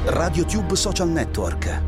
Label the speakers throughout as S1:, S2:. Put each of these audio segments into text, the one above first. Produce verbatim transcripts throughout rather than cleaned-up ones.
S1: RadioTube Social Network.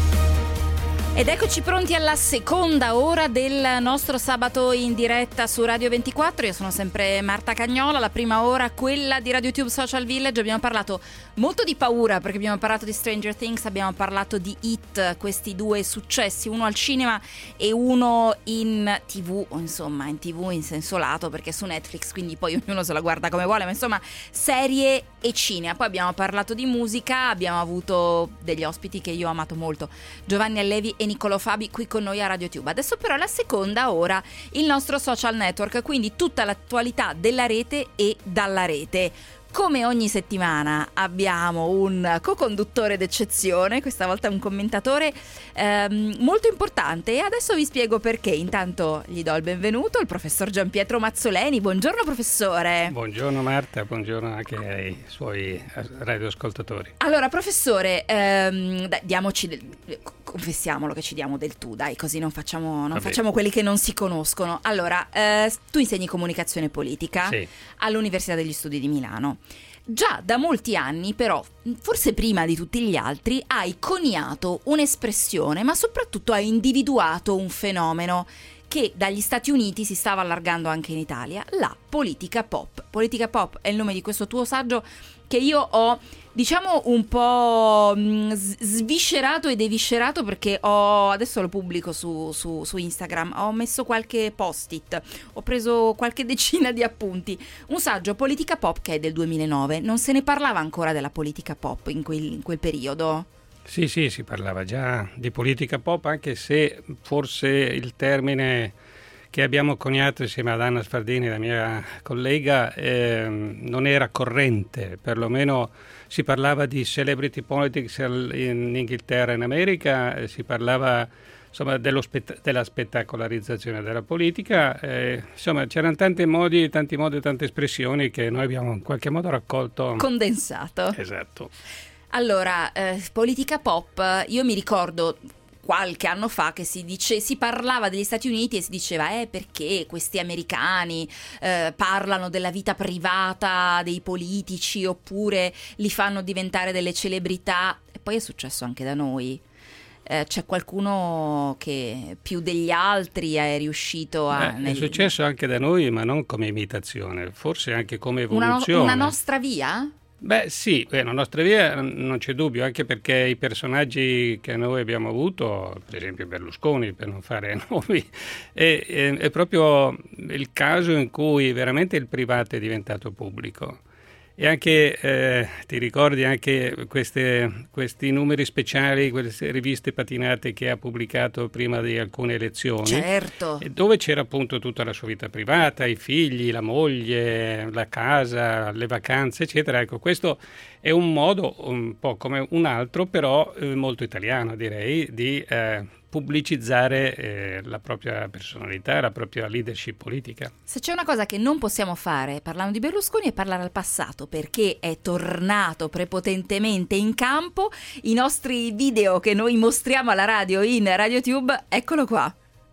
S2: Ed eccoci pronti alla seconda ora del nostro sabato in diretta su Radio ventiquattro. Io sono sempre Marta Cagnola. La prima ora, quella di RadioTube Social Village. Abbiamo parlato molto di paura, perché abbiamo parlato di Stranger Things, abbiamo parlato di It, questi due successi, uno al cinema e uno in tv, insomma in tv in senso lato, perché su Netflix, quindi poi ognuno se la guarda come vuole, ma insomma serie e cinema. Poi abbiamo parlato di musica, abbiamo avuto degli ospiti che io ho amato molto, Giovanni Allevi e Niccolò Fabi, qui con noi a RadioTube. Adesso però la seconda ora, il nostro social network, quindi tutta l'attualità della rete e dalla rete. Come ogni settimana abbiamo un co-conduttore d'eccezione, questa volta un commentatore ehm, molto importante, e adesso vi spiego perché. Intanto gli do il benvenuto al professor Gianpietro Mazzoleni. Buongiorno professore.
S3: Buongiorno Marta, buongiorno anche ai suoi radioascoltatori.
S2: Allora professore, ehm, dai, diamoci del, confessiamolo che ci diamo del tu, dai, così non facciamo, non facciamo quelli che non si conoscono. Allora, eh, tu insegni comunicazione politica, sì, all'Università degli Studi di Milano. Già da molti anni, però, forse prima di tutti gli altri, hai coniato un'espressione, ma soprattutto hai individuato un fenomeno che dagli Stati Uniti si stava allargando anche in Italia, la politica pop. Politica pop è il nome di questo tuo saggio che io ho, diciamo, un po' sviscerato ed eviscerato, perché ho, adesso lo pubblico su, su, su Instagram, ho messo qualche post-it, ho preso qualche decina di appunti. Un saggio politica pop che è del duemilanove. Non se ne parlava ancora della politica pop in quel, in quel periodo?
S3: Sì, sì, si parlava già di politica pop, anche se forse il termine che abbiamo coniato insieme ad Anna Sfardini, la mia collega, eh, non era corrente. Perlomeno si parlava di celebrity politics in Inghilterra e in America, eh, si parlava insomma dello spett- della spettacolarizzazione della politica, eh, insomma c'erano tanti modi, tanti modi, tante espressioni che noi abbiamo in qualche modo raccolto.
S2: Condensato.
S3: Esatto.
S2: Allora, eh, politica pop, io mi ricordo qualche anno fa che si dice, si parlava degli Stati Uniti e si diceva eh perché questi americani eh, parlano della vita privata dei politici, oppure li fanno diventare delle celebrità. E poi è successo anche da noi. Eh, c'è qualcuno che più degli altri è riuscito a...
S3: Beh,
S2: nel...
S3: È successo anche da noi, ma non come imitazione, forse anche come evoluzione.
S2: Una, una nostra via?
S3: Beh sì, beh, la nostra via non c'è dubbio, anche perché i personaggi che noi abbiamo avuto, per esempio Berlusconi, per non fare nomi, è, è, è proprio il caso in cui veramente il privato è diventato pubblico. E anche, eh, ti ricordi anche queste, questi numeri speciali, queste riviste patinate che ha pubblicato prima di alcune elezioni?
S2: Certo.
S3: Dove c'era appunto tutta la sua vita privata, i figli, la moglie, la casa, le vacanze, eccetera. Ecco, questo è un modo un po' come un altro, però eh, molto italiano, direi, di eh, pubblicizzare eh, la propria personalità, la propria leadership politica.
S2: Se c'è una cosa che non possiamo fare parlando di Berlusconi è parlare al passato, perché è tornato prepotentemente in campo. I nostri video che noi mostriamo alla radio in RadioTube, eccolo qua.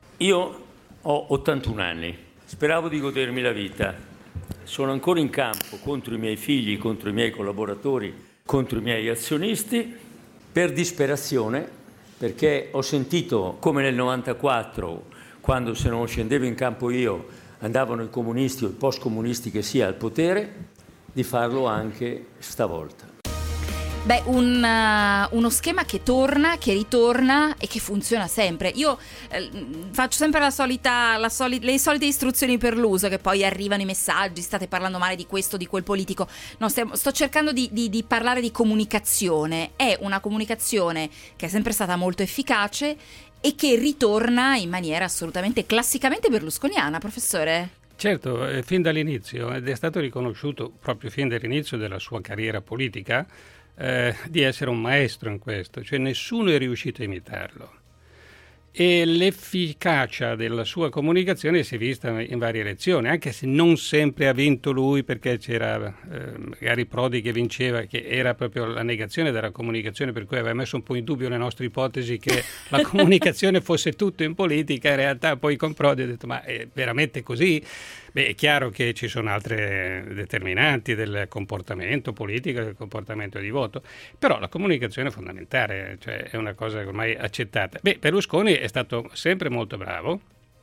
S4: Io ho ottantuno anni, speravo di godermi la vita. Sono ancora in campo contro i miei figli, contro i miei collaboratori, contro i miei azionisti, per disperazione, perché ho sentito come nel novantaquattro, quando se non scendevo in campo io andavano i comunisti o i post-comunisti che sia al potere, di farlo anche stavolta.
S2: Beh, un, uh, uno schema che torna, che ritorna e che funziona sempre. Io eh, faccio sempre la solita, la soli- le solite istruzioni per l'uso, che poi arrivano i messaggi, state parlando male di questo, di quel politico. No, stiamo, sto cercando di, di, di parlare di comunicazione. È una comunicazione che è sempre stata molto efficace e che ritorna in maniera assolutamente classicamente berlusconiana, professore.
S3: Certo, eh, fin dall'inizio, ed è stato riconosciuto proprio fin dall'inizio della sua carriera politica, Eh, di essere un maestro in questo, cioè nessuno è riuscito a imitarlo. e l'efficacia della sua comunicazione si è vista in varie elezioni, anche se non sempre ha vinto lui, perché c'era eh, magari Prodi che vinceva, che era proprio la negazione della comunicazione, per cui aveva messo un po' in dubbio le nostre ipotesi che la comunicazione fosse tutto in politica. In realtà poi con Prodi ha detto: ma è veramente così? Beh, è chiaro che ci sono altre determinanti del comportamento politico, del comportamento di voto, però la comunicazione è fondamentale, cioè è una cosa ormai accettata. Beh, Berlusconi è stato sempre molto bravo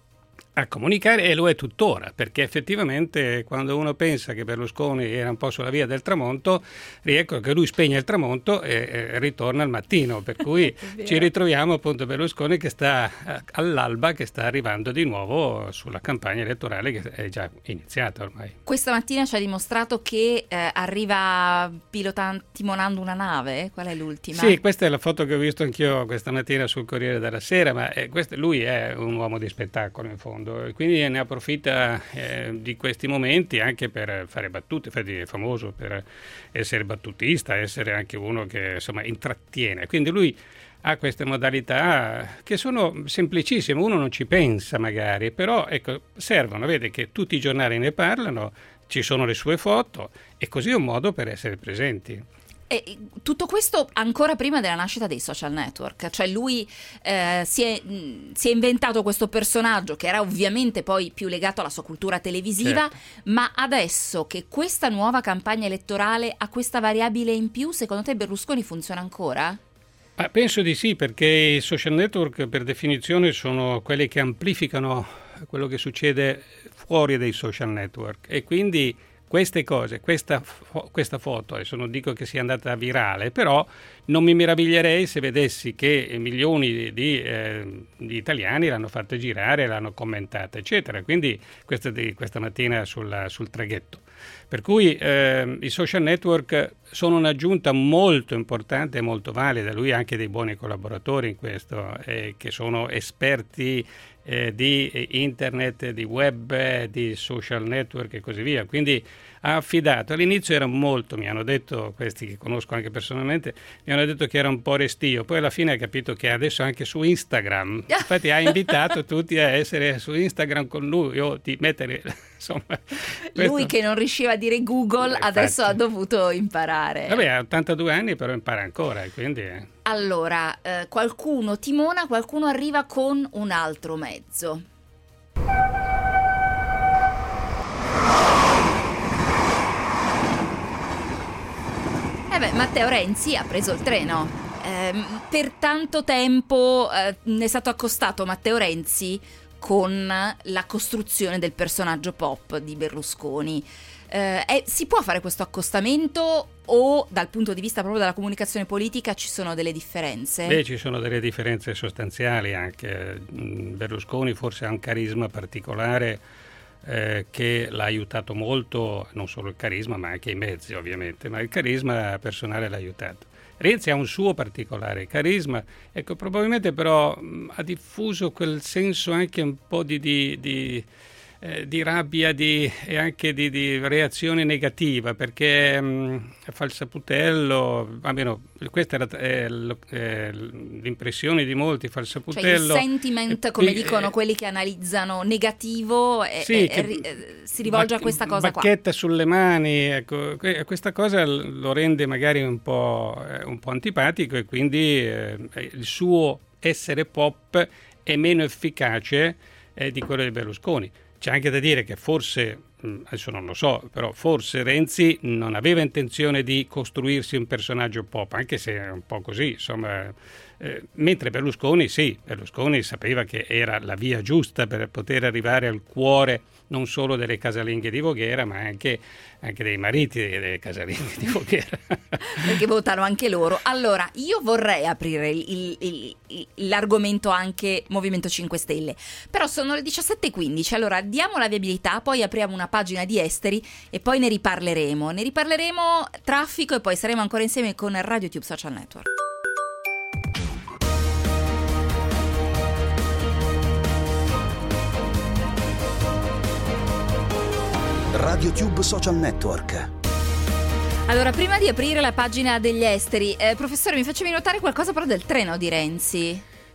S3: a comunicare e lo è tuttora, perché effettivamente quando uno pensa che Berlusconi era un po' sulla via del tramonto, ecco che lui spegne il tramonto e, e ritorna al mattino, per cui ci ritroviamo appunto Berlusconi che sta all'alba, che sta arrivando di nuovo sulla campagna elettorale che è già iniziata ormai.
S2: Questa mattina ci ha dimostrato che eh, arriva pilotando, timonando una nave. Qual è l'ultima?
S3: Sì, questa è la foto che ho visto anch'io questa mattina sul Corriere della Sera, ma eh, questo, lui è un uomo di spettacolo in fondo, e quindi ne approfitta eh, di questi momenti anche per fare battute. Infatti è famoso per essere battutista, essere anche uno che insomma intrattiene, quindi lui ha queste modalità che sono semplicissime, uno non ci pensa magari, però ecco, servono, vede che tutti i giornali ne parlano, ci sono le sue foto e così è un modo per essere presenti.
S2: E tutto questo ancora prima della nascita dei social network, cioè lui eh, si, è, mh, si è inventato questo personaggio che era ovviamente poi più legato alla sua cultura televisiva, certo. Ma adesso che questa nuova campagna elettorale ha questa variabile in più, secondo te Berlusconi funziona ancora?
S3: Ah, penso di sì, perché i social network per definizione sono quelli che amplificano quello che succede fuori dai social network, e quindi queste cose, questa, questa foto, adesso non dico che sia andata virale, però non mi meraviglierei se vedessi che milioni di, eh, di italiani l'hanno fatta girare, l'hanno commentata, eccetera. Quindi questa, di, questa mattina sulla, sul traghetto. Per cui eh, i social network sono un'aggiunta molto importante e molto valida. Lui ha anche dei buoni collaboratori in questo, eh, che sono esperti eh, di internet, di web, di social network e così via. Quindi ha affidato, all'inizio era molto, mi hanno detto, questi che conosco anche personalmente, mi hanno detto che era un po' restio, poi alla fine ha capito che adesso anche su Instagram, infatti ha invitato tutti a essere su Instagram con lui o di mettere, insomma. Questo...
S2: Lui che non riusciva a dire Google, eh, adesso ha dovuto imparare.
S3: Vabbè, ha ottantadue anni, però impara ancora, quindi...
S2: Allora, eh, qualcuno timona, qualcuno arriva con un altro mezzo. Eh beh, Matteo Renzi ha preso il treno. Eh, per tanto tempo eh, ne è stato accostato Matteo Renzi con la costruzione del personaggio pop di Berlusconi. Eh, è, si può fare questo accostamento o dal punto di vista proprio della comunicazione politica ci sono delle differenze?
S3: Beh, ci sono delle differenze sostanziali anche. Berlusconi forse ha un carisma particolare eh, che l'ha aiutato molto, non solo il carisma ma anche i mezzi ovviamente, ma il carisma personale l'ha aiutato. Renzi ha un suo particolare carisma, ecco, probabilmente però mh, ha diffuso quel senso anche un po' di, di, di, eh, di rabbia di, e anche di, di reazione negativa, perché mh, Falsaputello, almeno questa era eh, eh, l'impressione di molti, Falsaputello...
S2: Cioè il sentiment, eh, come eh, dicono quelli che analizzano, negativo, e,
S3: sì,
S2: e, e, e, si rivolge bac- a questa cosa qua.
S3: Bacchetta sulle mani, ecco, questa cosa lo rende magari un po', un po' antipatico, e quindi eh, il suo essere pop è meno efficace eh, di quello di Berlusconi. C'è anche da dire che forse, adesso non lo so, però forse Renzi non aveva intenzione di costruirsi un personaggio pop, anche se è un po' così, insomma, eh, mentre Berlusconi sì, Berlusconi sapeva che era la via giusta per poter arrivare al cuore non solo delle casalinghe di Voghera, ma anche, anche dei mariti delle casalinghe di Voghera.
S2: Perché votano anche loro. Allora, io vorrei aprire il, il, il, l'argomento anche Movimento cinque Stelle, però sono le diciassette e quindici, allora diamo la viabilità, poi apriamo una pagina di esteri e poi ne riparleremo. Ne riparleremo traffico e poi saremo ancora insieme con RadioTube Social Network.
S1: RadioTube Social Network.
S2: Allora, prima di aprire la pagina degli esteri, eh, professore, mi facevi notare qualcosa però del treno di Renzi.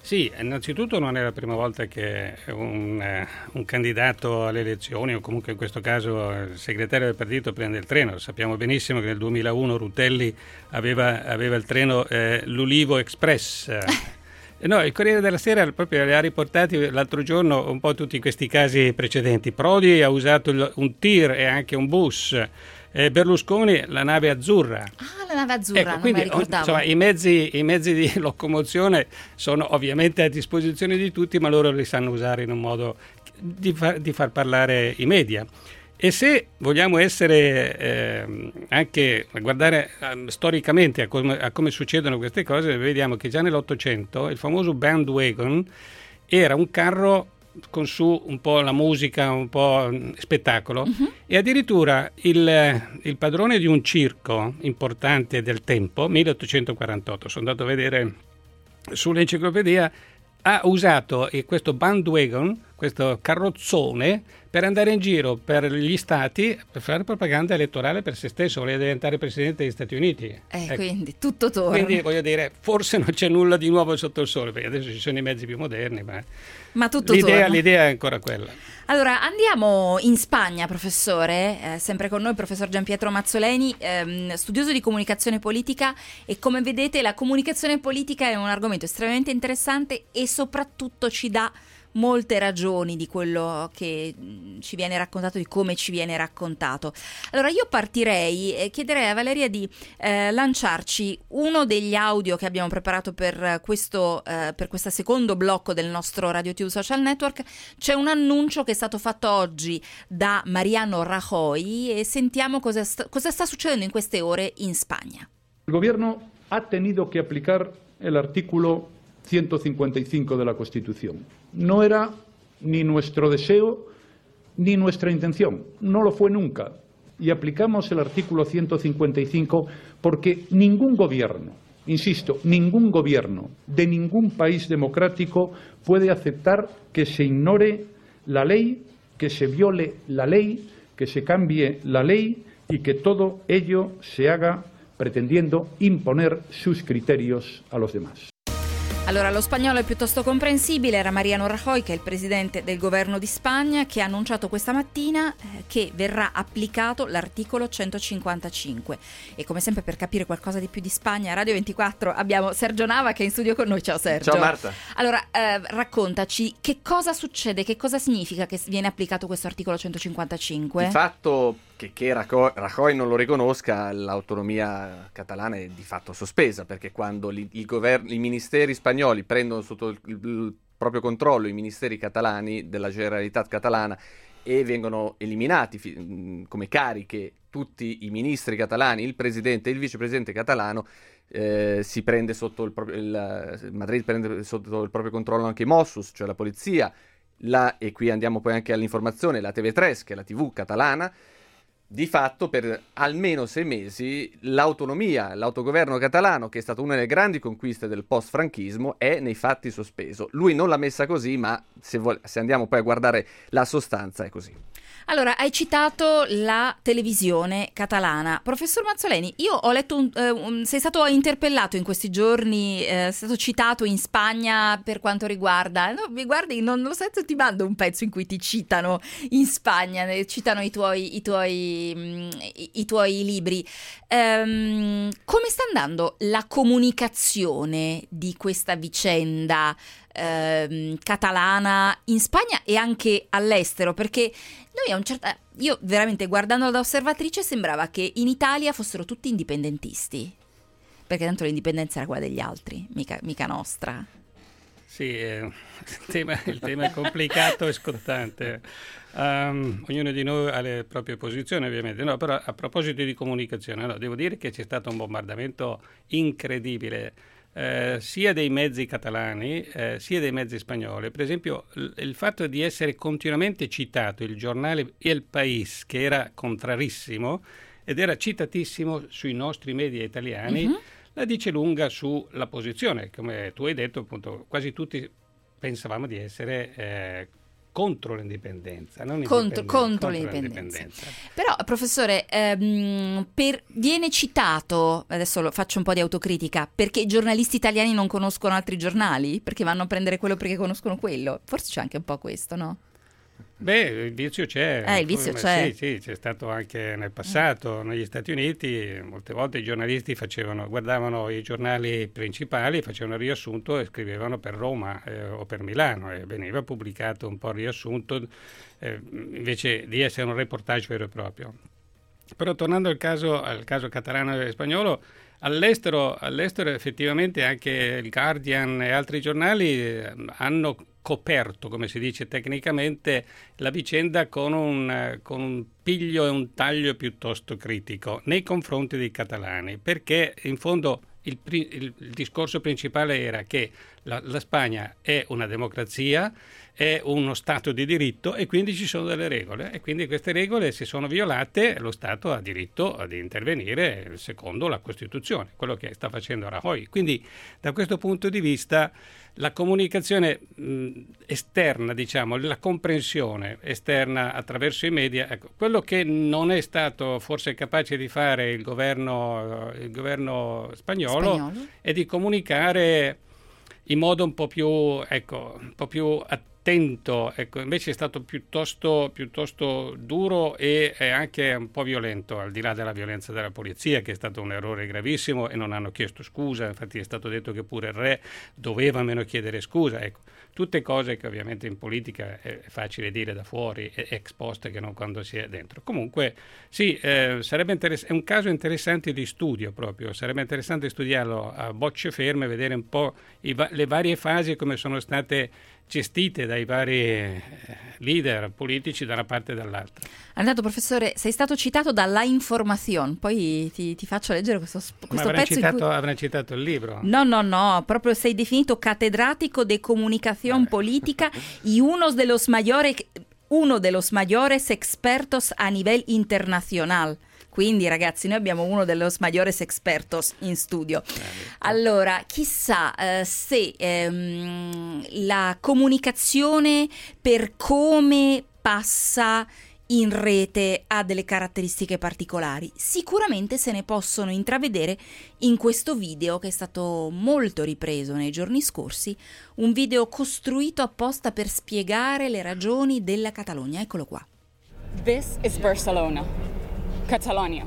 S3: Sì, innanzitutto non è la prima volta che un, eh, un candidato alle elezioni, o comunque in questo caso il segretario del partito, prende il treno. Sappiamo benissimo che nel duemilauno Rutelli aveva, aveva il treno eh, l'Ulivo Express. No, il Corriere della Sera proprio le ha riportati l'altro giorno un po' tutti questi casi precedenti. Prodi ha usato il, un tir e anche un bus. Eh, Berlusconi la nave azzurra.
S2: Ah, la nave azzurra,
S3: ecco,
S2: non
S3: quindi,
S2: me la ricordavo.
S3: Insomma, i mezzi, i mezzi di locomozione sono ovviamente a disposizione di tutti, ma loro li sanno usare in un modo di far, di far parlare i media. E se vogliamo essere eh, anche guardare eh, storicamente a come, a come succedono queste cose, vediamo che già nell'Ottocento il famoso bandwagon era un carro con su un po' la musica, un po' spettacolo, uh-huh. E addirittura il, il padrone di un circo importante del tempo, milleottocentoquarantotto, sono andato a vedere sull'enciclopedia, ha usato questo bandwagon, questo carrozzone, per andare in giro per gli stati per fare propaganda elettorale per se stesso, voleva diventare presidente degli Stati Uniti.
S2: Eh,
S3: ecco.
S2: Quindi tutto torna.
S3: Quindi voglio dire, forse non c'è nulla di nuovo sotto il sole, perché adesso ci sono i mezzi più moderni, ma,
S2: ma tutto
S3: l'idea,
S2: torna.
S3: l'idea è ancora quella.
S2: Allora, andiamo in Spagna, professore, eh, sempre con noi il professor Gianpietro Mazzoleni, ehm, studioso di comunicazione politica, e come vedete la comunicazione politica è un argomento estremamente interessante e soprattutto ci dà molte ragioni di quello che ci viene raccontato, di come ci viene raccontato. Allora io partirei e chiederei a Valeria di eh, lanciarci uno degli audio che abbiamo preparato per questo eh, per questo secondo blocco del nostro RadioTube Social Network. C'è un annuncio che è stato fatto oggi da Mariano Rajoy e sentiamo cosa sta, cosa sta succedendo in queste ore in Spagna.
S5: El gobierno ha tenido que aplicar el artículo ciento cincuenta y cinco de la Constitución. No era ni nuestro deseo ni nuestra intención, no lo fue nunca. Y aplicamos el artículo ciento cincuenta y cinco porque ningún gobierno, insisto, ningún gobierno de ningún país democrático puede aceptar que se ignore la ley, que se viole la ley, que se cambie la ley y que todo ello se haga pretendiendo imponer sus criterios a los demás.
S2: Allora, lo spagnolo è piuttosto comprensibile, era Mariano Rajoy, che è il presidente del governo di Spagna, che ha annunciato questa mattina eh, che verrà applicato l'articolo centocinquantacinque. E come sempre, per capire qualcosa di più di Spagna, Radio ventiquattro abbiamo Sergio Nava che è in studio con noi. Ciao Sergio.
S6: Ciao Marta.
S2: Allora, eh, raccontaci, che cosa succede, che cosa significa che viene applicato questo articolo centocinquantacinque?
S6: Il fatto che, che Rajoy non lo riconosca, l'autonomia catalana è di fatto sospesa, perché quando li, il governo, i ministeri spagnoli prendono sotto il, il proprio controllo i ministeri catalani della Generalitat catalana e vengono eliminati fi, come cariche tutti i ministri catalani, il presidente e il vicepresidente catalano, eh, si prende sotto il proprio il, Madrid prende sotto il proprio controllo anche i Mossos, cioè la polizia, la, e qui andiamo poi anche all'informazione, la T V tre, che è la tivù catalana. Di fatto per almeno sei mesi l'autonomia, l'autogoverno catalano, che è stata una delle grandi conquiste del post-franchismo, è nei fatti sospeso. Lui non l'ha messa così, ma se, vo- se andiamo poi a guardare la sostanza è così.
S2: Allora, hai citato la televisione catalana. Professor Mazzoleni, io ho letto, un, eh, un, sei stato interpellato in questi giorni, eh, sei stato citato in Spagna per quanto riguarda, no, mi guardi, non lo so se ti mando un pezzo in cui ti citano in Spagna, citano i tuoi, i tuoi, mh, i, i tuoi libri. Ehm, come sta andando la comunicazione di questa vicenda Ehm, catalana in Spagna e anche all'estero? Perché noi a un certo io veramente guardando da osservatrice sembrava che in Italia fossero tutti indipendentisti, perché tanto l'indipendenza era quella degli altri, mica, mica nostra.
S3: Sì, eh, il, tema, il tema è complicato e scottante. Um, ognuno di noi ha le proprie posizioni, ovviamente. No, però a proposito di comunicazione, no, devo dire che c'è stato un bombardamento incredibile Eh, sia dei mezzi catalani eh, sia dei mezzi spagnoli. Per esempio l- il fatto di essere continuamente citato il giornale El País, che era contrarissimo ed era citatissimo sui nostri media italiani, uh-huh. la dice lunga sulla posizione. Come tu hai detto, appunto, quasi tutti pensavamo di essere eh, contro l'indipendenza, non
S2: contro, contro,
S3: contro
S2: l'indipendenza.
S3: l'indipendenza.
S2: Però, professore, ehm, per, viene citato, adesso lo faccio un po' di autocritica, perché i giornalisti italiani non conoscono altri giornali? Perché vanno a prendere quello perché conoscono quello? Forse c'è anche un po' questo, no?
S3: Beh, il vizio c'è.
S2: Eh, il vizio
S3: Come,
S2: c'è.
S3: Sì, sì, c'è stato anche nel passato. Negli Stati Uniti molte volte i giornalisti facevano, guardavano i giornali principali, facevano il riassunto e scrivevano per Roma eh, o per Milano e veniva pubblicato un po' il riassunto eh, invece di essere un reportage vero e proprio. Però tornando al caso, al caso catalano e spagnolo, all'estero, all'estero effettivamente anche il Guardian e altri giornali eh, hanno coperto, come si dice tecnicamente, la vicenda con un, con un piglio e un taglio piuttosto critico nei confronti dei catalani, perché in fondo il, il, il discorso principale era che la, la Spagna è una democrazia, è uno Stato di diritto e quindi ci sono delle regole e quindi queste regole, se sono violate, lo Stato ha diritto ad intervenire secondo la Costituzione, quello che sta facendo Rajoy. Quindi da questo punto di vista la comunicazione mh, esterna, diciamo, la comprensione esterna attraverso i media, ecco, quello che non è stato forse capace di fare il governo, il governo spagnolo, spagnolo è di comunicare in modo un po' più, ecco, un po' più attento, ecco, invece è stato piuttosto, piuttosto duro e, e anche un po' violento, al di là della violenza della polizia, che è stato un errore gravissimo e non hanno chiesto scusa, infatti è stato detto che pure il re doveva almeno chiedere scusa, ecco, tutte cose che ovviamente in politica è facile dire da fuori, ex post, che non quando si è dentro. Comunque sì, eh, sarebbe interess- è un caso interessante di studio proprio, sarebbe interessante studiarlo a bocce ferme, vedere un po' i va- le varie fasi come sono state gestite dai vari leader politici da una parte e dall'altra.
S2: Andato, professore, sei stato citato dalla Información, poi ti, ti faccio leggere questo, questo
S3: Ma
S2: pezzo.
S3: Citato,
S2: in cui...
S3: avrà citato il libro?
S2: No, no, no, proprio sei definito catedrático de comunicación política y uno de los mayores, uno de los mayores expertos a nivel internacional. Quindi ragazzi, noi abbiamo uno dei mayores expertos in studio. Allora, chissà eh, se ehm, la comunicazione per come passa in rete ha delle caratteristiche particolari. Sicuramente se ne possono intravedere in questo video che è stato molto ripreso nei giorni scorsi, un video costruito apposta per spiegare le ragioni della Catalogna. Eccolo qua.
S7: This is Barcelona, Catalonia,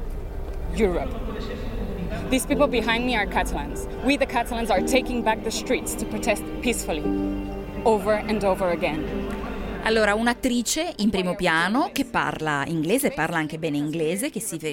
S7: Europe. These people behind me are Catalans. We the Catalans are taking back the streets to protest peacefully, over and over again.
S2: Allora, un'attrice in primo piano che parla inglese, parla anche bene inglese, che si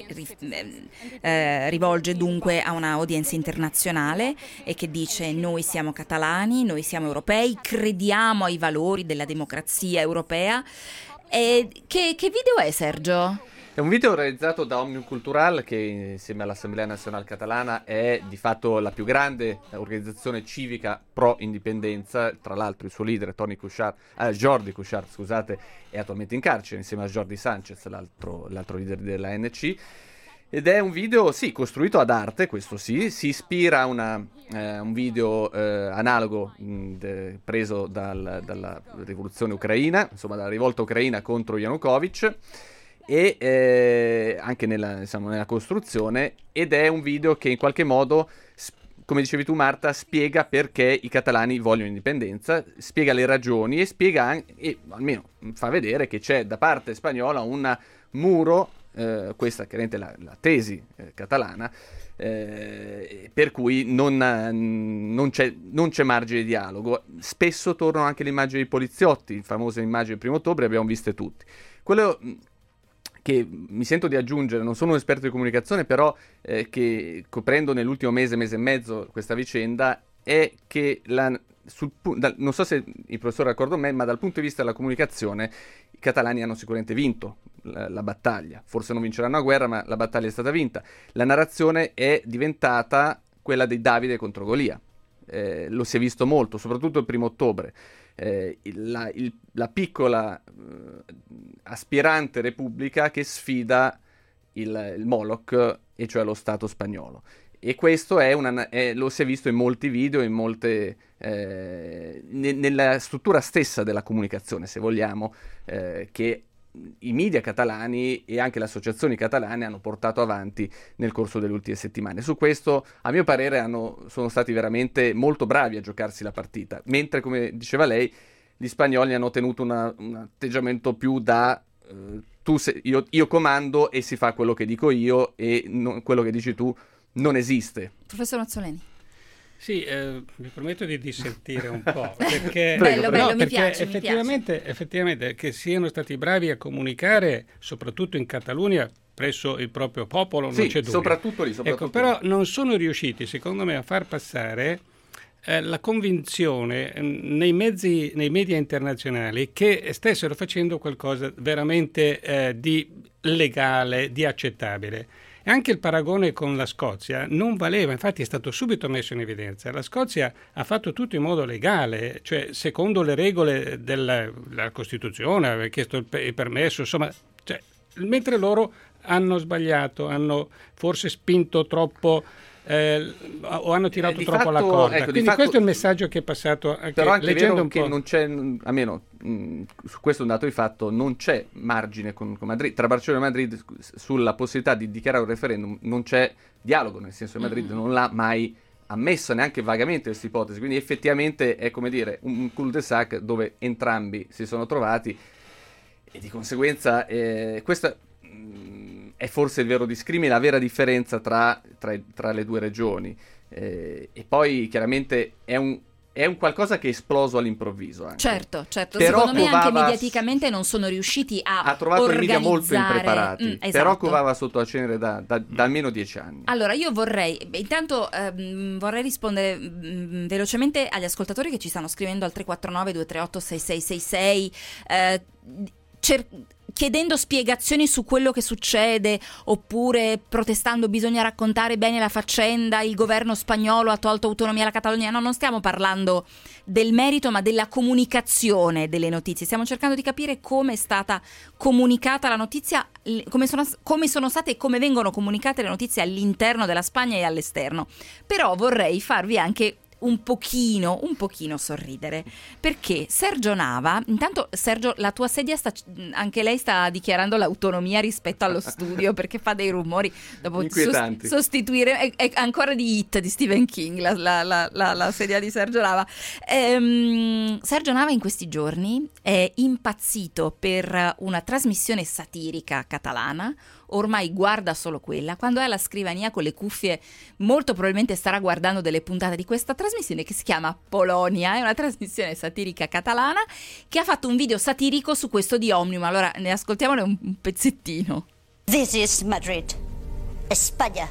S2: eh, rivolge dunque a una audience internazionale e che dice: noi siamo catalani, noi siamo europei, crediamo ai valori della democrazia europea. E che, che video è, Sergio?
S6: È un video realizzato da Òmnium Cultural, che insieme all'Assemblea Nazionale Catalana è di fatto la più grande organizzazione civica pro-indipendenza. Tra l'altro il suo leader, Toni Cuixart, eh, Jordi Cuixart, scusate, è attualmente in carcere insieme a Jordi Sánchez, l'altro, l'altro leader dell'A N C. Ed è un video, sì, costruito ad arte, questo sì, si ispira a una, eh, un video eh, analogo mh, de, preso dal, dalla rivoluzione ucraina, insomma dalla rivolta ucraina contro Yanukovych, e eh, anche nella, diciamo, nella costruzione, ed è un video che in qualche modo, come dicevi tu Marta, spiega perché i catalani vogliono indipendenza, spiega le ragioni e spiega anche, e almeno fa vedere che c'è da parte spagnola un muro, eh, questa chiaramente è la, la tesi eh, catalana, eh, per cui non, non, c'è, non c'è margine di dialogo. Spesso tornano anche le immagini dei poliziotti, le famose immagini del primo ottobre, le abbiamo viste tutti. Quello che mi sento di aggiungere, non sono un esperto di comunicazione, però eh, che coprendo nell'ultimo mese, mese e mezzo questa vicenda, è che la, sul, da, non so se il professore d'accordo con me, ma dal punto di vista della comunicazione i catalani hanno sicuramente vinto la, la battaglia. Forse non vinceranno la guerra, ma la battaglia è stata vinta. La narrazione è diventata quella di Davide contro Golia. Eh, lo si è visto molto, soprattutto il primo ottobre. Eh, la, il, la piccola eh, aspirante repubblica che sfida il, il Moloch, e cioè lo Stato spagnolo. E questo è una, è, lo si è visto in molti video, in molte, eh, ne, nella struttura stessa della comunicazione, se vogliamo, eh, che i media catalani e anche le associazioni catalane hanno portato avanti nel corso delle ultime settimane. Su questo, a mio parere, hanno, sono stati veramente molto bravi a giocarsi la partita, mentre, come diceva lei, gli spagnoli hanno tenuto una, un atteggiamento più da eh, tu se, io, io comando e si fa quello che dico io e non, quello che dici tu non esiste.
S2: Professor Mazzoleni.
S3: Sì, eh, mi permetto di dissentire un po', perché,
S2: bello, bello,
S3: no,
S2: mi
S3: perché
S2: piace,
S3: effettivamente,
S2: mi piace.
S3: effettivamente che siano stati bravi a comunicare, soprattutto in Catalogna, presso il proprio popolo, non
S6: sì,
S3: c'è dubbio.
S6: soprattutto lì. Soprattutto
S3: ecco, però non sono riusciti, secondo me, a far passare eh, la convinzione eh, nei mezzi, nei media internazionali che stessero facendo qualcosa veramente eh, di legale, di accettabile. Anche il paragone con la Scozia non valeva, infatti è stato subito messo in evidenza. La Scozia ha fatto tutto in modo legale, cioè secondo le regole della, della Costituzione, aveva chiesto il, il permesso, insomma, cioè, mentre loro hanno sbagliato, hanno forse spinto troppo eh, o hanno tirato
S6: eh,
S3: troppo
S6: fatto,
S3: la corda.
S6: Ecco,
S3: Quindi
S6: fatto,
S3: questo è il messaggio che è passato anche
S6: però anche
S3: leggendo
S6: vero
S3: un
S6: che
S3: po'.
S6: non c'è, almeno mh, su questo è un dato di fatto, non c'è margine con, con Madrid, tra Barcellona e Madrid sulla possibilità di dichiarare un referendum, non c'è dialogo, nel senso che Madrid mm-hmm. non l'ha mai ammesso neanche vagamente questa ipotesi, quindi effettivamente è come dire un, un cul-de-sac dove entrambi si sono trovati e di conseguenza eh, questa mh, è forse il vero discrimine, la vera differenza tra, tra, tra le due regioni. Eh, e poi chiaramente è un, è un qualcosa che è esploso all'improvviso anche.
S2: Certo, certo.
S6: Però
S2: secondo me anche
S6: covava,
S2: mediaticamente non sono riusciti a
S6: ha trovato
S2: organizzare...
S6: i media molto impreparati,
S2: mm, esatto.
S6: però covava sotto la cenere da, da, da almeno dieci anni.
S2: Allora io vorrei, beh, intanto ehm, vorrei rispondere mh, velocemente agli ascoltatori che ci stanno scrivendo al tre quattro nove due tre otto sei sei sei sei eh, cer- chiedendo spiegazioni su quello che succede, oppure protestando bisogna raccontare bene la faccenda, il governo spagnolo ha tolto autonomia alla Catalogna. No, non stiamo parlando del merito ma della comunicazione delle notizie, stiamo cercando di capire come è stata comunicata la notizia, come sono, come sono state e come vengono comunicate le notizie all'interno della Spagna e all'esterno. Però vorrei farvi anche un pochino, un pochino sorridere, perché Sergio Nava, intanto Sergio, la tua sedia sta, anche lei sta dichiarando l'autonomia rispetto allo studio perché fa dei rumori, dopo
S6: inquietanti.
S2: Sost- sostituire, è, è ancora di It di Stephen King la, la, la, la, la sedia di Sergio Nava. Ehm, Sergio Nava in questi giorni è impazzito per una trasmissione satirica catalana, ormai guarda solo quella, quando è alla scrivania con le cuffie molto probabilmente starà guardando delle puntate di questa trasmissione che si chiama Polonia, è una trasmissione satirica catalana che ha fatto un video satirico su questo di Òmnium. Allora ne ascoltiamone un, un pezzettino.
S8: This is Madrid, España,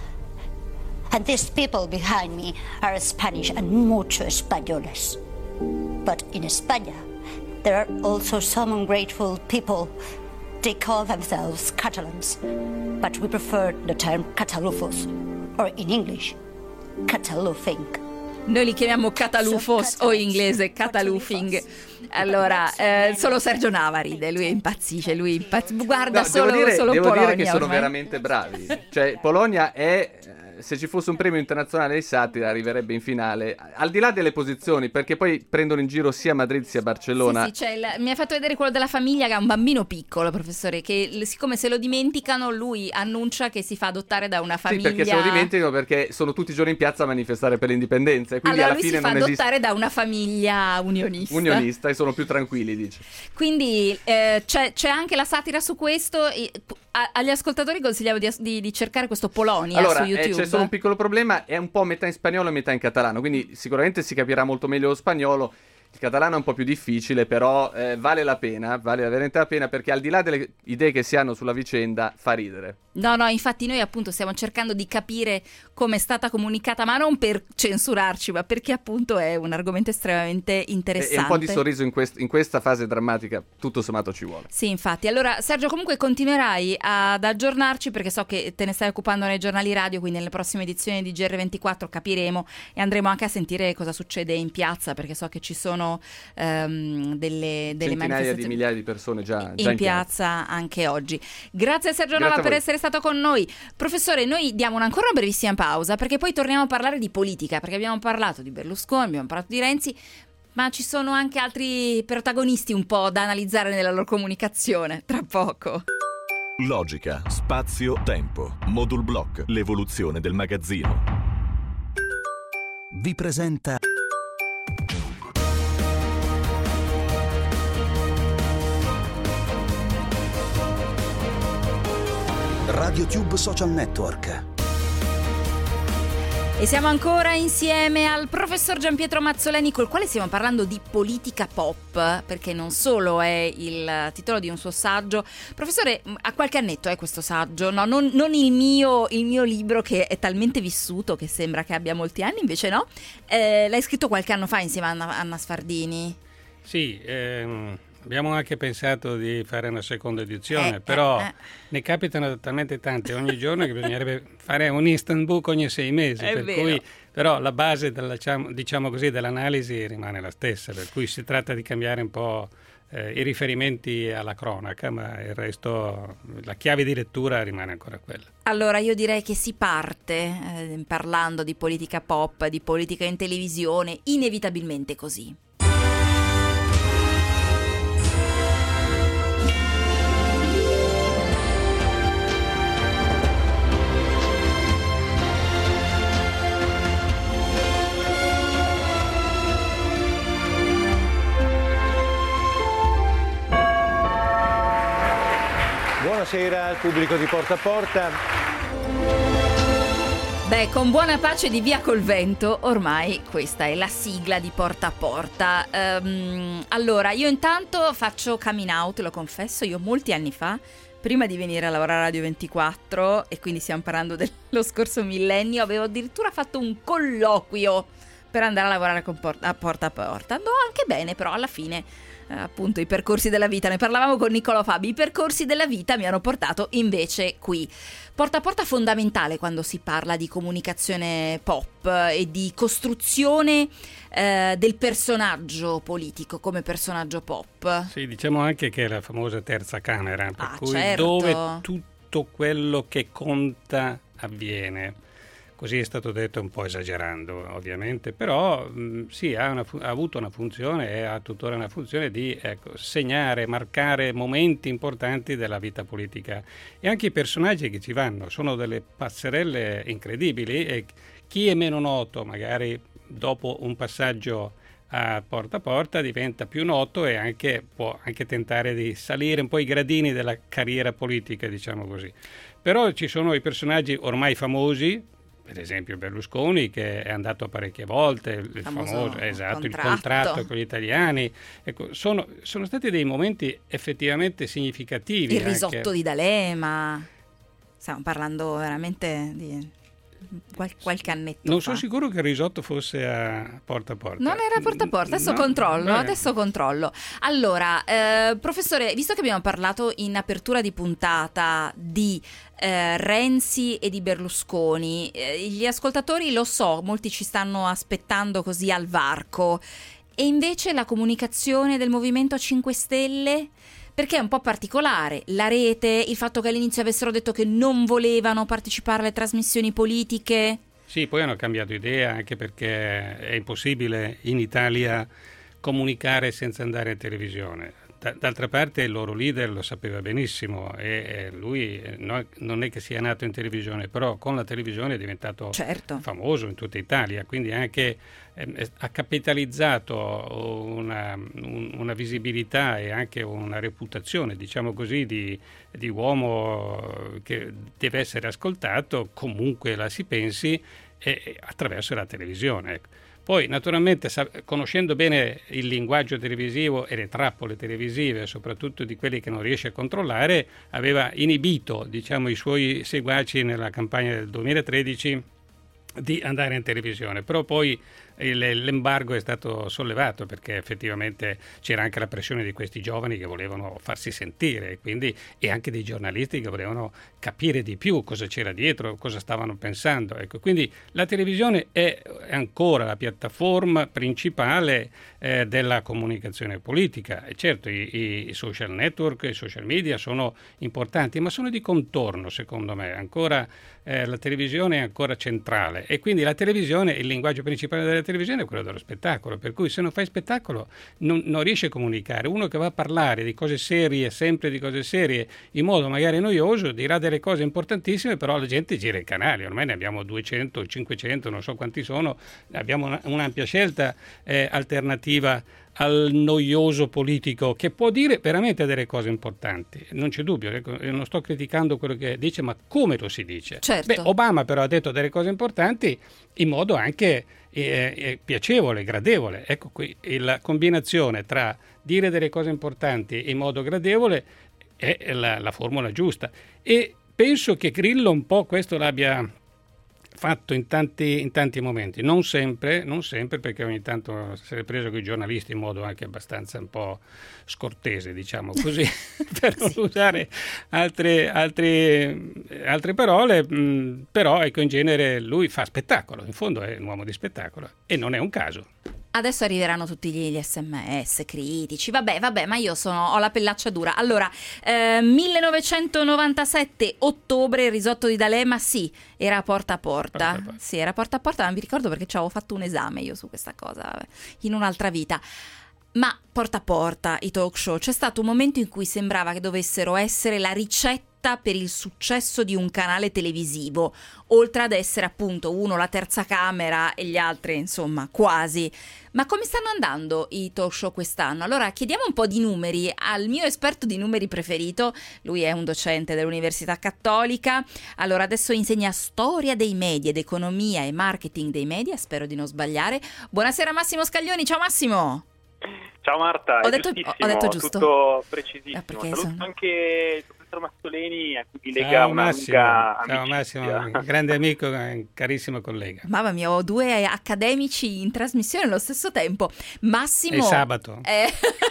S8: and these people behind me are Spanish and mucho españoles. But in España there are also some ungrateful people. They call themselves Catalans, but we prefer the term Catalufos, or in English, Catalufing.
S2: Noi li chiamiamo Catalufos o in inglese Catalufing. Allora, eh, solo Sergio Nava ride, lui impazzisce, lui impazz- guarda
S6: No,
S2: solo,
S6: devo dire,
S2: solo
S6: devo
S2: Polonia.
S6: dire che sono
S2: ormai.
S6: veramente bravi. Cioè, Polonia è, se ci fosse un premio internazionale di satira, arriverebbe in finale, al di là delle posizioni, perché poi prendono in giro sia Madrid sia Barcellona.
S2: Sì, sì, c'è il- mi ha fatto vedere quello della famiglia che ha un bambino piccolo, professore, che l- siccome se lo dimenticano lui annuncia che si fa adottare da una
S6: Sì,
S2: famiglia.
S6: perché se lo dimenticano perché sono tutti i giorni in piazza a manifestare per l'indipendenza e quindi
S2: Allora
S6: alla
S2: lui
S6: fine
S2: si fa
S6: non
S2: adottare
S6: esiste
S2: da una famiglia unionista.
S6: unionista e sono più tranquilli, dice.
S2: Quindi eh, c'è, c'è anche la satira su questo. e- a- agli ascoltatori consigliamo di, di- di cercare questo Polonia
S6: Allora,
S2: su
S6: eh,
S2: YouTube.
S6: c'è solo un piccolo problema, è un po' metà in spagnolo e metà in catalano, quindi sicuramente si capirà molto meglio lo spagnolo. Il catalano è un po' più difficile, però eh, vale la pena, vale veramente la pena, perché al di là delle idee che si hanno sulla vicenda, fa ridere.
S2: No, no, infatti noi appunto stiamo cercando di capire come è stata comunicata, ma non per censurarci, ma perché appunto è un argomento estremamente
S6: E,
S2: interessante.
S6: e un po' di sorriso in, quest- in questa fase drammatica, tutto sommato ci vuole.
S2: Sì, infatti. Allora, Sergio, comunque continuerai ad aggiornarci perché so che te ne stai occupando nei giornali radio, quindi nelle prossime edizioni di G R ventiquattro capiremo e andremo anche a sentire cosa succede in piazza, perché so che ci sono sono ehm, delle, delle
S6: centinaia di migliaia di persone già, già
S2: in,
S6: in
S2: piazza,
S6: piazza
S2: anche oggi. Grazie a Sergio
S6: Grazie
S2: Nava
S6: a
S2: per
S6: voi.
S2: essere stato con noi. Professore, noi diamo una, ancora una brevissima pausa, perché poi torniamo a parlare di politica, perché abbiamo parlato di Berlusconi, abbiamo parlato di Renzi, ma ci sono anche altri protagonisti un po' da analizzare nella loro comunicazione, tra poco.
S9: Logica, spazio, tempo. Modul Block, l'evoluzione del magazzino.
S1: Vi presenta RadioTube Social Network.
S2: E siamo ancora insieme al professor Gianpietro Mazzoleni, col quale stiamo parlando di politica pop, perché non solo è il titolo di un suo saggio. Professore, ha qualche annetto è questo saggio? No, non, non il mio, il mio libro, che è talmente vissuto che sembra che abbia molti anni, invece no. Eh, l'hai scritto qualche anno fa insieme a Anna, Anna Sfardini?
S3: Sì, ehm, abbiamo anche pensato di fare una seconda edizione,
S2: Eh,
S3: però
S2: eh, eh.
S3: ne capitano talmente tante ogni giorno che bisognerebbe fare un instant book ogni sei mesi,
S2: È
S3: per
S2: vero.
S3: cui però la base della, diciamo, diciamo così, dell'analisi rimane la stessa, per cui si tratta di cambiare un po' eh, i riferimenti alla cronaca, ma il resto, la chiave di lettura rimane ancora quella.
S2: Allora io direi che si parte eh, parlando di politica pop, di politica in televisione, inevitabilmente così.
S10: Buonasera al pubblico di Porta a Porta.
S2: Beh, con buona pace di Via col Vento, ormai questa è la sigla di Porta a Porta. Ehm, allora, io intanto faccio coming out, lo confesso, io molti anni fa, prima di venire a lavorare a Radio ventiquattro, e quindi stiamo parlando dello scorso millennio, avevo addirittura fatto un colloquio per andare a lavorare con porta, a Porta a Porta. Andò anche bene, però alla fine... Eh, appunto i percorsi della vita, ne parlavamo con Niccolò Fabi, i percorsi della vita mi hanno portato invece qui. Porta a porta fondamentale quando si parla di comunicazione pop e di costruzione eh, del personaggio politico come personaggio pop.
S3: Sì, diciamo anche che è la famosa terza camera, per
S2: Ah,
S3: cui
S2: certo.
S3: dove tutto quello che conta avviene. Così è stato detto un po' esagerando, ovviamente, però mh, sì, ha, una, ha avuto una funzione e ha tuttora una funzione di ecco, segnare, marcare momenti importanti della vita politica. E anche i personaggi che ci vanno sono delle passerelle incredibili, e chi è meno noto, magari dopo un passaggio a Porta a Porta, diventa più noto e anche, può anche tentare di salire un po' i gradini della carriera politica, diciamo così. Però ci sono i personaggi ormai famosi, per esempio Berlusconi, che è andato parecchie volte, il
S2: famoso,
S3: famoso esatto,
S2: contratto.
S3: il contratto con gli italiani. Ecco, sono, sono stati dei momenti effettivamente significativi.
S2: Il risotto
S3: anche.
S2: di D'Alema, stiamo parlando veramente di qual- qualche annetto
S3: Non
S2: fa.
S3: sono sicuro che il risotto fosse a Porta a Porta.
S2: Non era Porta a Porta, adesso
S3: No,
S2: controllo,
S3: beh.
S2: adesso controllo. Allora, eh, professore, visto che abbiamo parlato in apertura di puntata di eh, Renzi e di Berlusconi, eh, gli ascoltatori, lo so, molti ci stanno aspettando così al varco, e invece la comunicazione del Movimento cinque Stelle? Perché è un po' particolare, la rete, il fatto che all'inizio avessero detto che non volevano partecipare alle trasmissioni politiche.
S3: Sì, poi hanno cambiato idea, anche perché è impossibile in Italia comunicare senza andare in televisione. D- d'altra parte il loro leader lo sapeva benissimo, e, e lui eh, no, non è che sia nato in televisione, però con la televisione è diventato
S2: Certo.
S3: famoso in tutta Italia, quindi anche eh, ha capitalizzato una, un- una visibilità e anche una reputazione, diciamo così, di, di uomo che deve essere ascoltato, comunque la si pensi, e, e attraverso la televisione. Ecco. Poi naturalmente sa- conoscendo bene il linguaggio televisivo e le trappole televisive, soprattutto di quelli che non riesce a controllare, aveva inibito, diciamo, i suoi seguaci nella campagna del duemilatredici di andare in televisione. Però poi il, l'embargo è stato sollevato, perché effettivamente c'era anche la pressione di questi giovani che volevano farsi sentire, quindi, e anche dei giornalisti che volevano capire di più cosa c'era dietro, cosa stavano pensando. Ecco, quindi la televisione è ancora la piattaforma principale eh, della comunicazione politica. E certo, i, i social network, i social media sono importanti, ma sono di contorno, secondo me. Ancora eh, la televisione è ancora centrale, e quindi la televisione, il linguaggio principale della televisione è quello dello spettacolo, per cui se non fai spettacolo non, non riesci a comunicare. Uno che va a parlare di cose serie, sempre di cose serie, in modo magari noioso, dirà delle cose importantissime, però la gente gira i canali. Ormai ne abbiamo duecento, cinquecento, non so quanti sono, abbiamo una, un'ampia scelta eh, alternativa al noioso politico, che può dire veramente delle cose importanti, non c'è dubbio. Ecco, io non sto criticando quello che dice, ma come lo si dice.
S2: Certo.
S3: Beh, Obama però ha detto delle cose importanti in modo anche eh, eh, piacevole, gradevole. Ecco qui la combinazione tra dire delle cose importanti in modo gradevole è la, la formula giusta, e penso che Grillo un po' questo l'abbia fatto in tanti, in tanti momenti, non sempre, non sempre, perché ogni tanto si è preso con i giornalisti in modo anche abbastanza un po' scortese, diciamo così, per non sì. usare altre, altre, altre parole, mh, però ecco, in genere lui fa spettacolo, in fondo è un uomo di spettacolo, e non è un caso.
S2: Adesso arriveranno tutti gli sms critici, vabbè, vabbè, ma io sono, ho la pellaccia dura. Allora, eh, millenovecentonovantasette, ottobre, il risotto di D'Alema, sì, era porta a porta. porta, a porta. Sì, era porta a porta, ma mi ricordo perché ci avevo fatto un esame io su questa cosa in un'altra vita. Ma porta a porta, i talk show, c'è stato un momento in cui sembrava che dovessero essere la ricetta per il successo di un canale televisivo, oltre ad essere appunto uno la terza camera e gli altri insomma quasi. Ma come stanno andando i talk show quest'anno? Allora chiediamo un po' di numeri al mio esperto di numeri preferito. Lui è un docente dell'Università Cattolica, allora adesso insegna storia dei media ed economia e marketing dei media, spero di non sbagliare. Buonasera Massimo Scaglioni, ciao Massimo.
S11: Ciao Marta,
S2: ho
S11: è
S2: detto,
S11: giustissimo,
S2: ho detto giusto.
S11: Tutto precisissimo.
S2: Eh,
S11: Saluto
S2: sono...
S11: anche il professor Mazzoleni, a cui mi lega
S3: ciao,
S11: una
S3: Massimo.
S11: lunga
S3: Ciao
S11: amicizia.
S3: Massimo, grande amico, carissimo collega.
S2: Mamma mia, ho due accademici in trasmissione allo stesso tempo. Massimo...
S3: È sabato.
S2: Eh...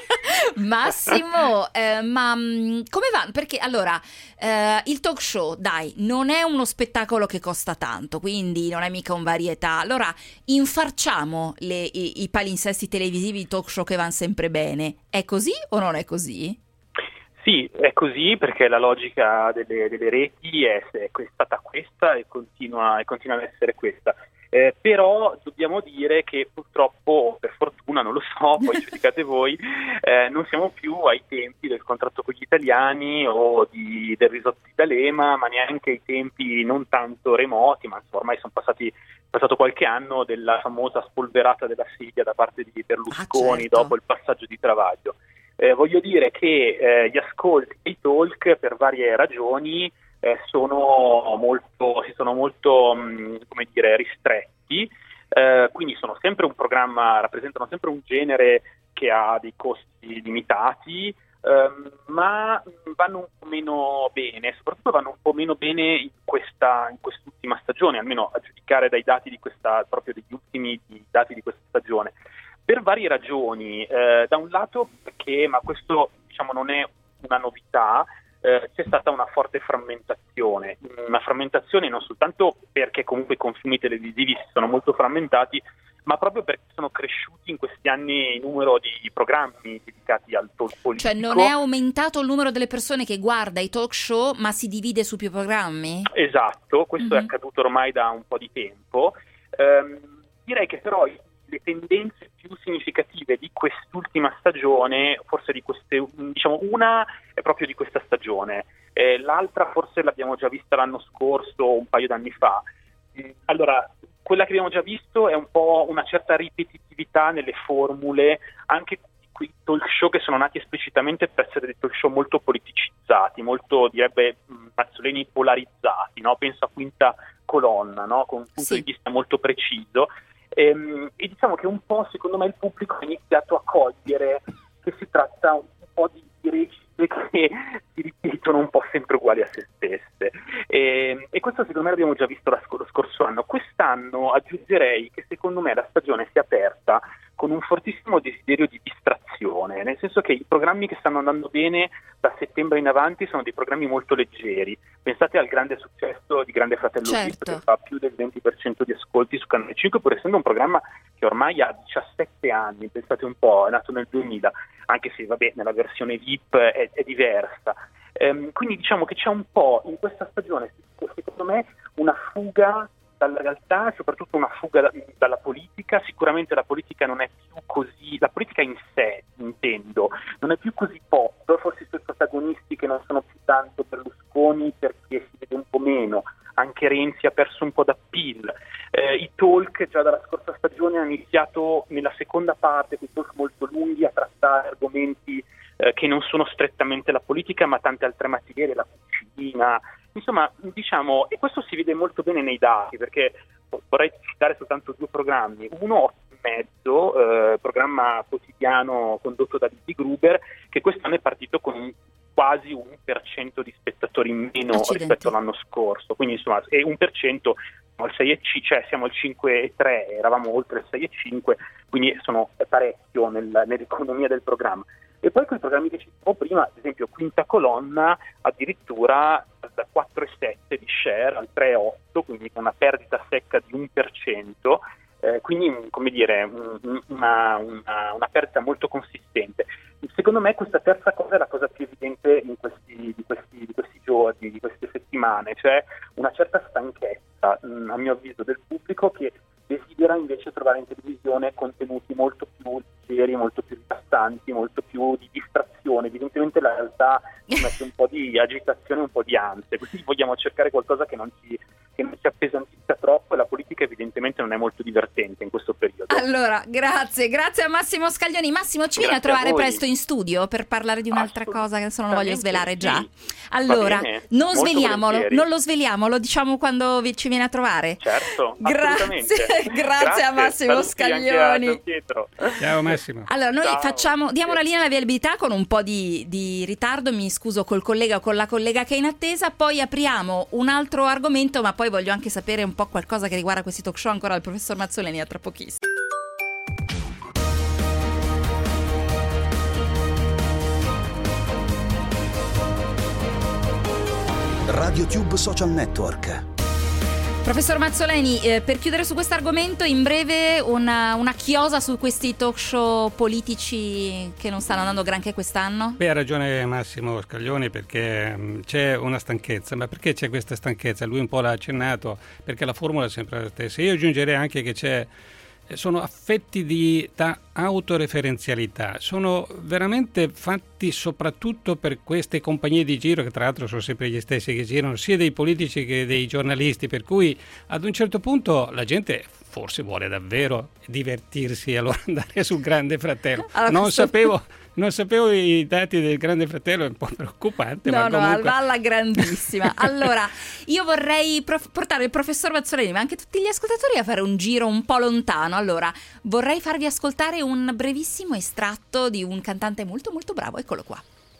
S2: Massimo, eh, ma mh, come va? Perché allora eh, il talk show, dai, non è uno spettacolo che costa tanto, quindi non è mica un varietà. Allora infarciamo le, i, i palinsesti televisivi, i talk show che vanno sempre bene. È così o non è così?
S11: Sì, è così, perché la logica delle, delle reti è, è stata questa e continua, e continua ad essere questa. Eh, però dobbiamo dire che purtroppo, o per fortuna, non lo so, poi giudicate voi, eh, non siamo più ai tempi del contratto con gli italiani o di, del risotto di D'Alema, ma neanche ai tempi non tanto remoti, ma insomma, ormai sono passati passato qualche anno della famosa spolverata della sedia da parte di Berlusconi ah, certo. dopo il passaggio di Travaglio. Eh, voglio dire che eh, gli ascolti dei talk, per varie ragioni, Eh, sono molto, si sono molto, mh, come dire, ristretti, eh, quindi sono sempre un programma, rappresentano sempre un genere che ha dei costi limitati, ehm, ma vanno un po' meno bene, soprattutto vanno un po' meno bene in questa, in quest'ultima stagione, almeno a giudicare dai dati di questa, proprio degli ultimi dati di questa stagione, per varie ragioni. Eh, da un lato perché, ma questo diciamo non è una novità, Eh, c'è stata una forte frammentazione, una frammentazione non soltanto perché comunque i consumi televisivi si sono molto frammentati, ma proprio perché sono cresciuti in questi anni il numero di programmi dedicati al talk politico.
S2: Cioè non è aumentato il numero delle persone che guarda i talk show, ma si divide su più programmi?
S11: Esatto, questo mm-hmm. è accaduto ormai da un po' di tempo. Ehm, direi che però le tendenze più significative di quest'ultima stagione, forse di queste, diciamo una è proprio di questa stagione, eh, l'altra forse l'abbiamo già vista l'anno scorso o un paio d'anni fa. Eh, allora, quella che abbiamo già visto è un po' una certa ripetitività nelle formule, anche quei talk show che sono nati esplicitamente per essere dei talk show molto politicizzati, molto, direbbe Mazzoleni, polarizzati, no? Penso a Quinta Colonna, no? Con un punto sì. di vista molto preciso. Ehm, e diciamo che un po', secondo me, il pubblico ha iniziato a cogliere che si tratta un po' di recite che si ripetono un po' sempre uguali a se stesse, e, e questo secondo me l'abbiamo già visto lo scorso anno. Quest'anno quest'anno aggiungerei che secondo me la stagione si è aperta con un fortissimo desiderio di distrazione, nel senso che i programmi che stanno andando bene da settembre in avanti sono dei programmi molto leggeri. Pensate al grande successo di Grande Fratello
S2: certo.
S11: V I P, che fa più del venti per cento di ascolti su Canale cinque, pur essendo un programma che ormai ha diciassette anni, pensate un po', è nato nel duemila, anche se vabbè nella versione V I P è, è diversa. Ehm, quindi diciamo che c'è un po' in questa stagione, secondo me, una fuga dalla realtà e soprattutto una fuga da, dalla politica. Sicuramente la politica non è più così, la politica in sé intendo, non è più così pop, forse i suoi protagonisti che non sono più tanto Berlusconi perché si vede un po' meno, anche Renzi ha perso un po' d'appeal, eh, i talk già dalla scorsa stagione hanno iniziato nella seconda parte, quei talk molto lunghi a trattare argomenti eh, che non sono strettamente la politica ma tante altre materie, la cucina. Insomma, diciamo, e questo si vede molto bene nei dati, perché vorrei citare soltanto due programmi. Uno, Otto e Mezzo, eh, programma quotidiano condotto da Didi Gruber, che quest'anno è partito con un, quasi un per cento di spettatori in meno Accidenti. rispetto all'anno scorso. Quindi, insomma, è un per cento, siamo al sei e cinque, cioè siamo al cinque e tre, eravamo oltre il sei e cinque, quindi sono parecchio nel, nell'economia del programma. E poi quei programmi che citavo prima, ad esempio Quinta Colonna, addirittura da quattro e sette di share al tre e otto, quindi con una perdita secca di un per cento, eh, quindi come dire una, una, una perdita molto consistente. Secondo me questa terza cosa è la cosa più evidente in questi, di, questi, di questi giorni, di queste settimane, cioè una certa stanchezza, mh, a mio avviso, del pubblico che desidera invece trovare in televisione contenuti molto più leggeri, molto più rilassanti, molto più di distrazione. Evidentemente la realtà ci mette un po' di agitazione, un po' di ansia, quindi vogliamo cercare qualcosa che non ci, che non ci appesantisca troppo, e la politica evidentemente non è molto divertente in questo periodo.
S2: Allora, grazie, grazie a Massimo Scaglioni. Massimo, ci vieni a trovare a presto in studio per parlare di un'altra cosa che adesso non voglio svelare già? Sì. Allora, non sveliamolo, non lo sveliamo, lo diciamo quando vi, ci viene a trovare.
S11: Certo,
S2: grazie, grazie, grazie a Massimo Scaglioni.
S3: Ciao Massimo.
S2: Allora, noi
S11: Ciao.
S2: facciamo, diamo la linea alla viabilità con un po' di, di ritardo, mi scuso col collega o con la collega che è in attesa, poi apriamo un altro argomento, ma poi voglio anche sapere un po' qualcosa che riguarda questi talk show ancora al professor Mazzoleni, a tra pochissimo.
S1: RadioTube Social Network.
S2: Professor Mazzoleni, eh, per chiudere su questo argomento, in breve una, una chiosa su questi talk show politici che non stanno andando granché quest'anno?
S3: Beh, ha ragione Massimo Scaglioni, perché mh, c'è una stanchezza. Ma perché c'è questa stanchezza? Lui un po' l'ha accennato, perché la formula è sempre la stessa. Io aggiungerei anche che c'è sono affetti di da autoreferenzialità, sono veramente fatti soprattutto per queste compagnie di giro, che tra l'altro sono sempre gli stessi che girano, sia dei politici che dei giornalisti, per cui ad un certo punto la gente forse vuole davvero divertirsi e allora andare sul Grande Fratello. Allora, non questo... sapevo non sapevo i dati del Grande Fratello, è un po' preoccupante.
S2: No,
S3: ma
S2: no,
S3: comunque...
S2: alla grandissima. Allora, io vorrei prof- portare il professor Mazzoleni, ma anche tutti gli ascoltatori, a fare un giro un po' lontano. Allora, vorrei farvi ascoltare un brevissimo estratto di un cantante molto molto bravo, eccolo qua.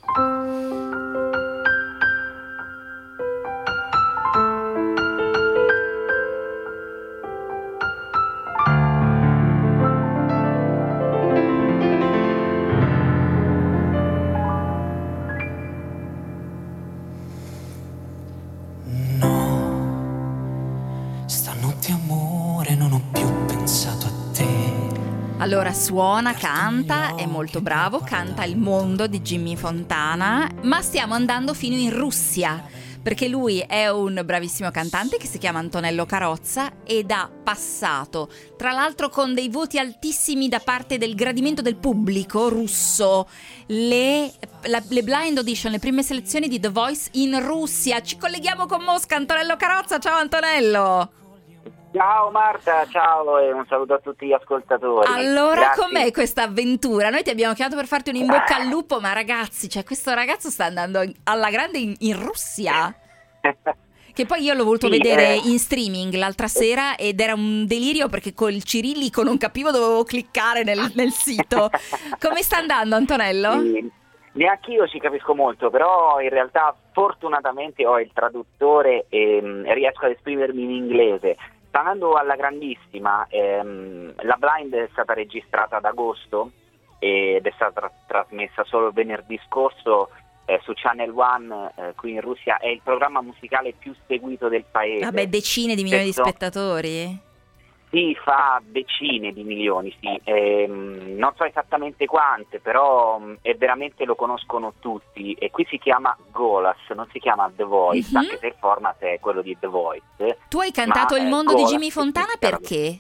S2: Allora suona, canta, è molto bravo, canta Il mondo di Jimmy Fontana, ma stiamo andando fino in Russia, perché lui è un bravissimo cantante che si chiama Antonello Carozza ed ha passato, tra l'altro con dei voti altissimi da parte del gradimento del pubblico russo, le, la, le blind audition, le prime selezioni di The Voice in Russia. Ci colleghiamo con Mosca, Antonello Carozza, ciao Antonello!
S12: Ciao Marta, ciao e un saluto a tutti gli ascoltatori.
S2: Allora,
S12: Grazie.
S2: Com'è questa avventura? Noi ti abbiamo chiamato per farti un in bocca al lupo, ma ragazzi, cioè questo ragazzo sta andando alla grande in, in Russia. Che poi io l'ho voluto sì, vedere eh. in streaming l'altra sera ed era un delirio, perché col cirillico non capivo, dovevo cliccare nel, nel sito. Come sta andando, Antonello?
S12: Sì. Neanche io ci capisco molto, però in realtà fortunatamente ho il traduttore e mh, riesco ad esprimermi in inglese. sta andando alla grandissima. Ehm, la Blind è stata registrata ad agosto ed è stata tra- trasmessa solo venerdì scorso eh, su Channel One eh, qui in Russia. È il programma musicale più seguito del paese.
S2: Vabbè, decine di milioni
S12: Questo...
S2: di spettatori?
S12: Sì, fa decine di milioni, sì. Ehm, non so esattamente quante, però mh, è veramente lo conoscono tutti, e qui si chiama Golas, non si chiama The Voice, mm-hmm. anche se il format è quello di The Voice.
S2: Tu hai cantato
S12: ma,
S2: Il mondo
S12: eh,
S2: di
S12: Golas,
S2: Jimmy Fontana perché?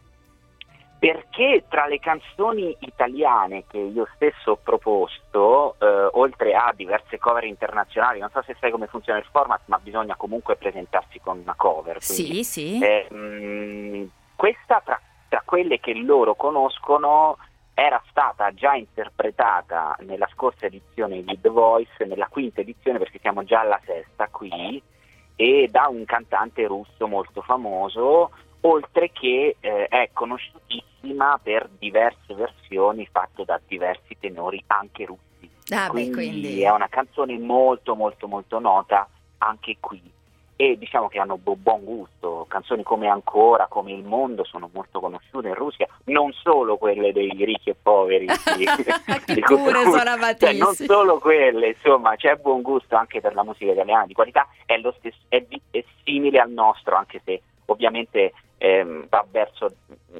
S12: Perché tra le canzoni italiane che io stesso ho proposto, eh, oltre a diverse cover internazionali, non so se sai come funziona il format, ma bisogna comunque presentarsi con una cover. Quindi,
S2: sì, sì.
S12: Eh, mh, questa tra, tra quelle che loro conoscono era stata già interpretata nella scorsa edizione di The Voice, nella quinta edizione, perché siamo già alla sesta qui, e da un cantante russo molto famoso, oltre che eh, è conosciutissima per diverse versioni fatte da diversi tenori anche russi.
S2: Ah,
S12: quindi,
S2: beh, quindi
S12: è una canzone molto molto molto nota anche qui, e diciamo che hanno bu- buon gusto. Canzoni come Ancora, come Il mondo sono molto conosciute in Russia, non solo quelle dei ricchi e poveri di, di
S2: pure sono
S12: cioè,
S2: amatissimi.
S12: non solo quelle, insomma c'è buon gusto anche per la musica italiana di qualità, è, lo stesso, è, di, è simile al nostro, anche se ovviamente ehm, va verso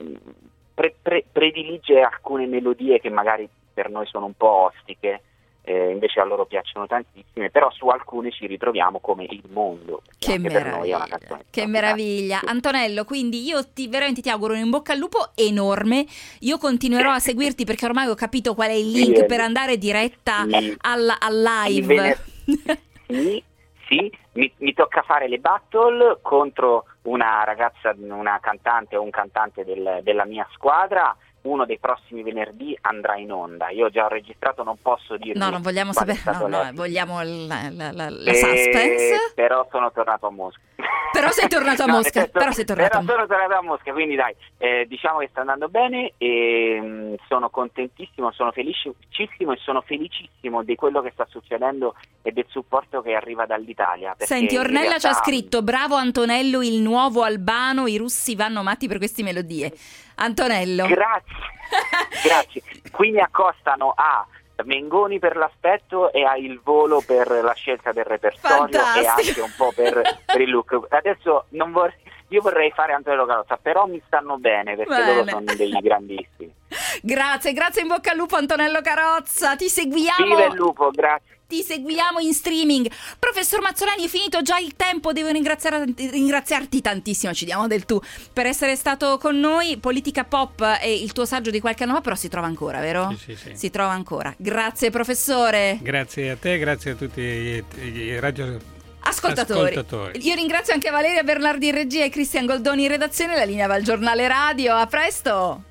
S12: pre, pre, predilige alcune melodie che magari per noi sono un po' ostiche, eh, invece a loro piacciono tantissime, però su alcune ci ritroviamo come Il mondo,
S2: che
S12: anche per noi è una
S2: meraviglia,
S12: canzone
S2: che meraviglia.
S12: Sì.
S2: Antonello, quindi io ti veramente ti auguro un in bocca al lupo enorme. Io continuerò a seguirti perché ormai ho capito qual è il link
S12: Sì,
S2: per andare diretta
S12: sì.
S2: al, al live.
S12: Il vener- sì, sì, mi, mi tocca fare le battle contro una ragazza, una cantante o un cantante del, della mia squadra. Uno dei prossimi venerdì andrà in onda. Io ho già registrato, non posso dirvi.
S2: No, non vogliamo
S12: qual è
S2: sapere, no,
S12: stato
S2: no, vogliamo la, la, la, la
S12: Eh,
S2: suspense.
S12: Però sono tornato a Mosca.
S2: Però sei tornato a
S12: No,
S2: Mosca,
S12: nel senso,
S2: però sei tornato
S12: però
S2: a
S12: sono tornato a Mosca, quindi dai, eh, diciamo che sta andando bene e mh, sono contentissimo, sono felicissimo e sono felicissimo di quello che sta succedendo e del supporto che arriva dall'Italia.
S2: Senti,
S12: in
S2: Ornella
S12: realtà...
S2: ci ha scritto: bravo Antonello, il nuovo Albano, i russi vanno matti per queste melodie. Antonello.
S12: Grazie, grazie. Qui mi accostano a Mengoni per l'aspetto e a Il Volo per la scelta del repertorio. Fantastico. E anche un po' per, per il look. Adesso non vorrei, io vorrei fare Antonello Carrozza, però mi stanno bene perché bene. Loro sono dei grandissimi.
S2: Grazie, grazie, in bocca al lupo Antonello Carrozza, ti seguiamo.
S12: Viva il lupo, grazie.
S2: Ti seguiamo in streaming. Professor Mazzolani, è finito già il tempo, devo ringraziarti tantissimo, ci diamo del tu, per essere stato con noi. Politica Pop è il tuo saggio di qualche anno fa, però si trova ancora, vero?
S3: Sì, sì, sì.
S2: Si trova ancora. Grazie professore.
S3: Grazie a te, grazie a tutti i, i radio
S2: ascoltatori.
S3: ascoltatori.
S2: Io ringrazio anche Valeria Bernardi in regia e Cristian Goldoni in redazione. La linea va al giornale radio. A presto.